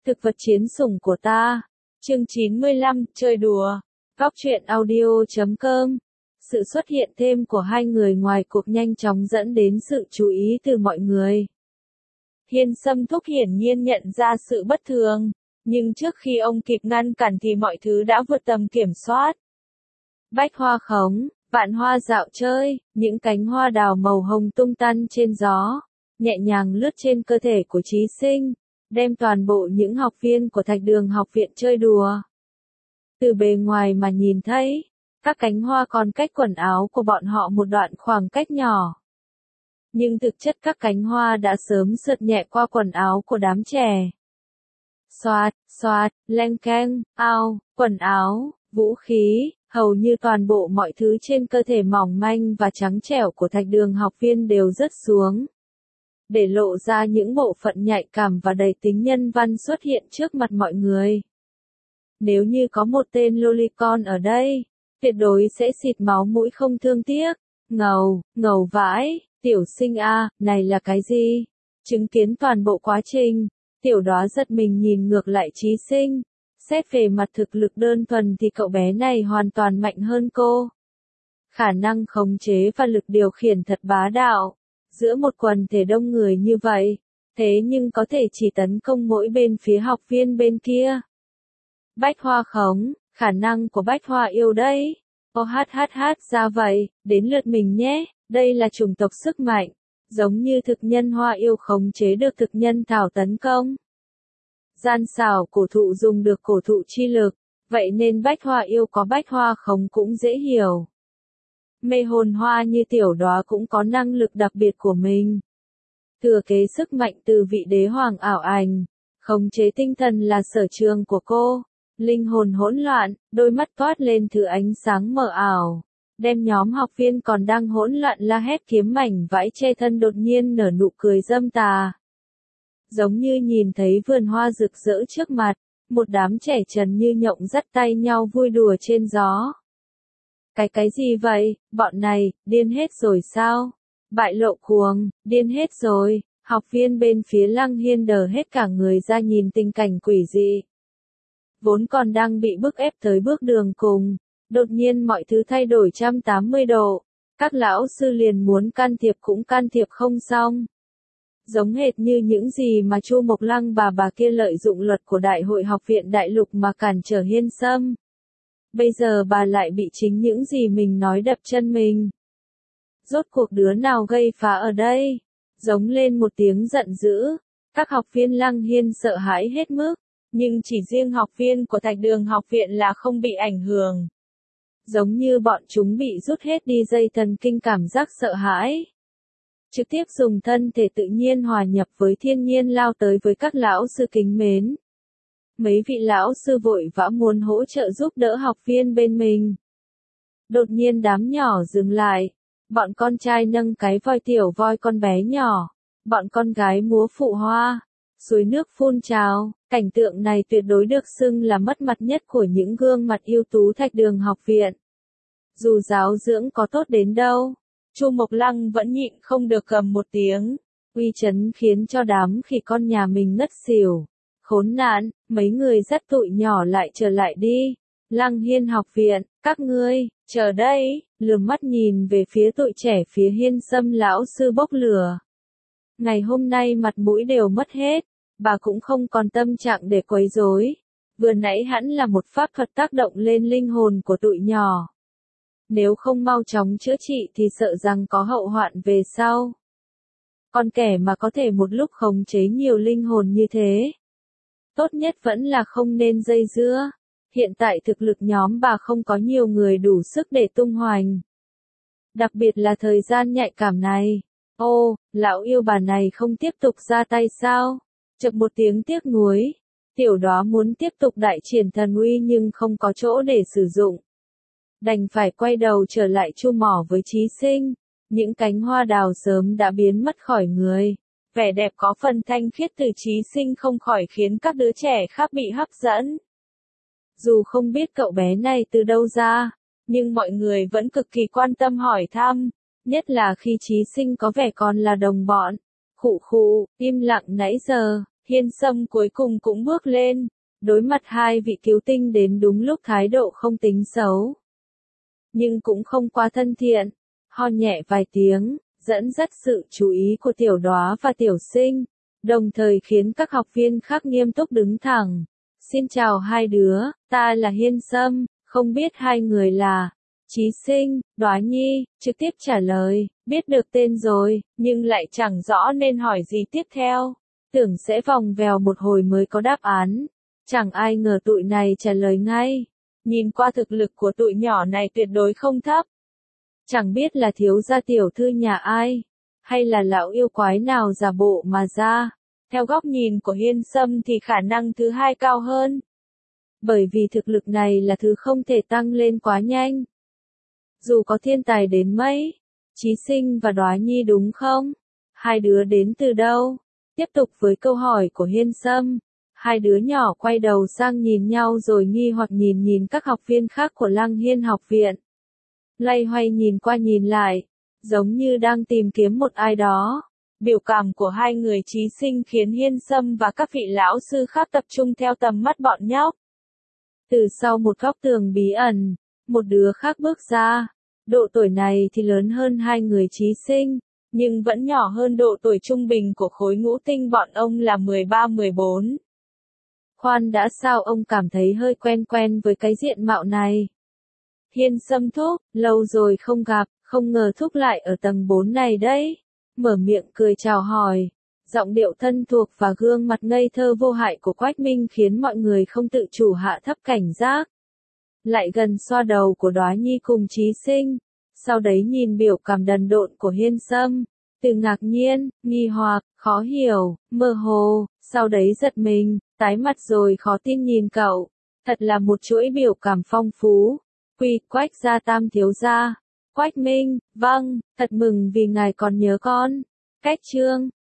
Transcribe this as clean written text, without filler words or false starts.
Thực vật chiến sủng của ta. Chương 95, chơi đùa. Góc truyện audio.com. Sự xuất hiện thêm của hai người ngoài cuộc nhanh chóng dẫn đến sự chú ý từ mọi người. Hiên Sâm Thúc hiển nhiên nhận ra sự bất thường, nhưng trước khi ông kịp ngăn cản thì mọi thứ đã vượt tầm kiểm soát. Bách hoa khống, vạn hoa dạo chơi, những cánh hoa đào màu hồng tung tăng trên gió, nhẹ nhàng lướt trên cơ thể của Chí Sinh, đem toàn bộ những học viên của Thạch Đường học viện chơi đùa. Từ bề ngoài mà nhìn thấy, các cánh hoa còn cách quần áo của bọn họ một đoạn khoảng cách nhỏ. Nhưng thực chất các cánh hoa đã sớm sượt nhẹ qua quần áo của đám trẻ. Xoạt, xoạt, leng keng, ao, quần áo, vũ khí, hầu như toàn bộ mọi thứ trên cơ thể mỏng manh và trắng trẻo của Thạch Đường học viên đều rớt xuống, để lộ ra những bộ phận nhạy cảm và đầy tính nhân văn xuất hiện trước mặt mọi người. Nếu như có một tên lolicon ở đây, tuyệt đối sẽ xịt máu mũi không thương tiếc. Ngầu, ngầu vãi, Tiểu Sinh a, này là cái gì? Chứng kiến toàn bộ quá trình, Tiểu Đóa giật mình nhìn ngược lại Chí Sinh. Xét về mặt thực lực đơn thuần thì cậu bé này hoàn toàn mạnh hơn cô. Khả năng khống chế và lực điều khiển thật bá đạo. Giữa một quần thể đông người như vậy, thế nhưng có thể chỉ tấn công mỗi bên phía học viên bên kia. Bách hoa khống, khả năng của bách hoa yêu đấy. Ra vậy, đến lượt mình nhé, đây là chủng tộc sức mạnh, giống như thực nhân hoa yêu khống chế được thực nhân thảo tấn công. Gian xảo cổ thụ dùng được cổ thụ chi lực, vậy nên bách hoa yêu có bách hoa khống cũng dễ hiểu. Mê hồn hoa như Tiểu Đóa cũng có năng lực đặc biệt của mình. Thừa kế sức mạnh từ vị đế hoàng ảo ảnh, khống chế tinh thần là sở trường của cô. Linh hồn hỗn loạn, đôi mắt toát lên thứ ánh sáng mờ ảo, đem nhóm học viên còn đang hỗn loạn la hét kiếm mảnh vãi che thân đột nhiên nở nụ cười dâm tà. Giống như nhìn thấy vườn hoa rực rỡ trước mặt, một đám trẻ trần như nhộng dắt tay nhau vui đùa trên gió. Cái gì vậy, bọn này, điên hết rồi sao? Bại lộ cuồng, điên hết rồi, học viên bên phía Lăng Hiên đờ hết cả người ra nhìn tình cảnh quỷ dị. Vốn còn đang bị bức ép tới bước đường cùng, đột nhiên mọi thứ thay đổi 180 độ, các lão sư liền muốn can thiệp cũng can thiệp không xong. Giống hệt như những gì mà Chu Mộc Lăng bà kia lợi dụng luật của Đại hội học viện Đại Lục mà cản trở Hiên Sâm. Bây giờ bà lại bị chính những gì mình nói đập chân mình. Rốt cuộc đứa nào gây phá ở đây? Giống lên một tiếng giận dữ, các học viên Lăng Hiên sợ hãi hết mức. Nhưng chỉ riêng học viên của Thạch Đường học viện là không bị ảnh hưởng. Giống như bọn chúng bị rút hết đi dây thần kinh cảm giác sợ hãi. Trực tiếp dùng thân thể tự nhiên hòa nhập với thiên nhiên lao tới với các lão sư kính mến. Mấy vị lão sư vội vã muốn hỗ trợ giúp đỡ học viên bên mình. Đột nhiên đám nhỏ dừng lại. Bọn con trai nâng cái voi tiểu voi con bé nhỏ. Bọn con gái múa phụ hoa. Suối nước phun trào. Cảnh tượng này tuyệt đối được xưng là mất mặt nhất của những gương mặt ưu tú Thạch Đường học viện. Dù giáo dưỡng có tốt đến đâu, Chu Mộc Lăng vẫn nhịn không được gầm một tiếng, uy chấn khiến cho đám khỉ con nhà mình ngất xỉu. Khốn nạn, mấy người dắt tụi nhỏ lại trở lại đi. Lăng Hiên học viện, các ngươi, chờ đây, lườm mắt nhìn về phía tụi trẻ phía Hiên Sâm lão sư bốc lửa. Ngày hôm nay mặt mũi đều mất hết. Bà cũng không còn tâm trạng để quấy rối. Vừa nãy hẳn là một pháp thuật tác động lên linh hồn của tụi nhỏ. Nếu không mau chóng chữa trị thì sợ rằng có hậu hoạn về sau. Con kẻ mà có thể một lúc khống chế nhiều linh hồn như thế. Tốt nhất vẫn là không nên dây dưa. Hiện tại thực lực nhóm bà không có nhiều người đủ sức để tung hoành. Đặc biệt là thời gian nhạy cảm này. Ô, lão yêu bà này không tiếp tục ra tay sao? Chợt một tiếng tiếc nuối, Tiểu Đóa muốn tiếp tục đại triển thần uy nhưng không có chỗ để sử dụng. Đành phải quay đầu trở lại chu mỏ với Chí Sinh, những cánh hoa đào sớm đã biến mất khỏi người. Vẻ đẹp có phần thanh khiết từ Chí Sinh không khỏi khiến các đứa trẻ khác bị hấp dẫn. Dù không biết cậu bé này từ đâu ra, nhưng mọi người vẫn cực kỳ quan tâm hỏi thăm, nhất là khi Chí Sinh có vẻ còn là đồng bọn. Khụ khụ, im lặng nãy giờ, Hiên Sâm cuối cùng cũng bước lên, đối mặt hai vị cứu tinh đến đúng lúc, thái độ không tính xấu, nhưng cũng không quá thân thiện, ho nhẹ vài tiếng, dẫn dắt sự chú ý của Tiểu Đóa và Tiểu Sinh, đồng thời khiến các học viên khác nghiêm túc đứng thẳng. Xin chào hai đứa, ta là Hiên Sâm, không biết hai người là. Chí Sinh, Đóa Nhi, trực tiếp trả lời, biết được tên rồi, nhưng lại chẳng rõ nên hỏi gì tiếp theo. Tưởng sẽ vòng vèo một hồi mới có đáp án. Chẳng ai ngờ tụi này trả lời ngay. Nhìn qua thực lực của tụi nhỏ này tuyệt đối không thấp. Chẳng biết là thiếu gia tiểu thư nhà ai, hay là lão yêu quái nào giả bộ mà ra. Theo góc nhìn của Hiên Sâm thì khả năng thứ hai cao hơn. Bởi vì thực lực này là thứ không thể tăng lên quá nhanh. Dù có thiên tài đến mấy, Chí Sinh và Đóa Nhi đúng không? Hai đứa đến từ đâu? Tiếp tục với câu hỏi của Hiên Sâm, hai đứa nhỏ quay đầu sang nhìn nhau rồi nghi hoặc nhìn các học viên khác của Lăng Hiên học viện. Loay hoay nhìn qua nhìn lại, giống như đang tìm kiếm một ai đó. Biểu cảm của hai người Chí Sinh khiến Hiên Sâm và các vị lão sư khác tập trung theo tầm mắt bọn nhóc. Từ sau một góc tường bí ẩn, một đứa khác bước ra. Độ tuổi này thì lớn hơn hai người Chí Sinh, nhưng vẫn nhỏ hơn độ tuổi trung bình của khối ngũ tinh bọn ông là 13-14. Khoan đã, sao ông cảm thấy hơi quen quen với cái diện mạo này? Hiên Sâm thúc, lâu rồi không gặp, không ngờ thúc lại ở tầng 4 này đấy. Mở miệng cười chào hỏi, giọng điệu thân thuộc và gương mặt ngây thơ vô hại của Quách Minh khiến mọi người không tự chủ hạ thấp cảnh giác. Lại gần xoa đầu của Đóa Nhi cùng Chí Sinh, sau đấy nhìn biểu cảm đần độn của Hiên Sâm, từ ngạc nhiên, nghi hoặc, khó hiểu, mơ hồ, sau đấy giật mình, tái mặt rồi khó tin nhìn cậu. Thật là một chuỗi biểu cảm phong phú. Quách gia Tam thiếu gia. Quách Minh, vâng, thật mừng vì ngài còn nhớ con. Cách chương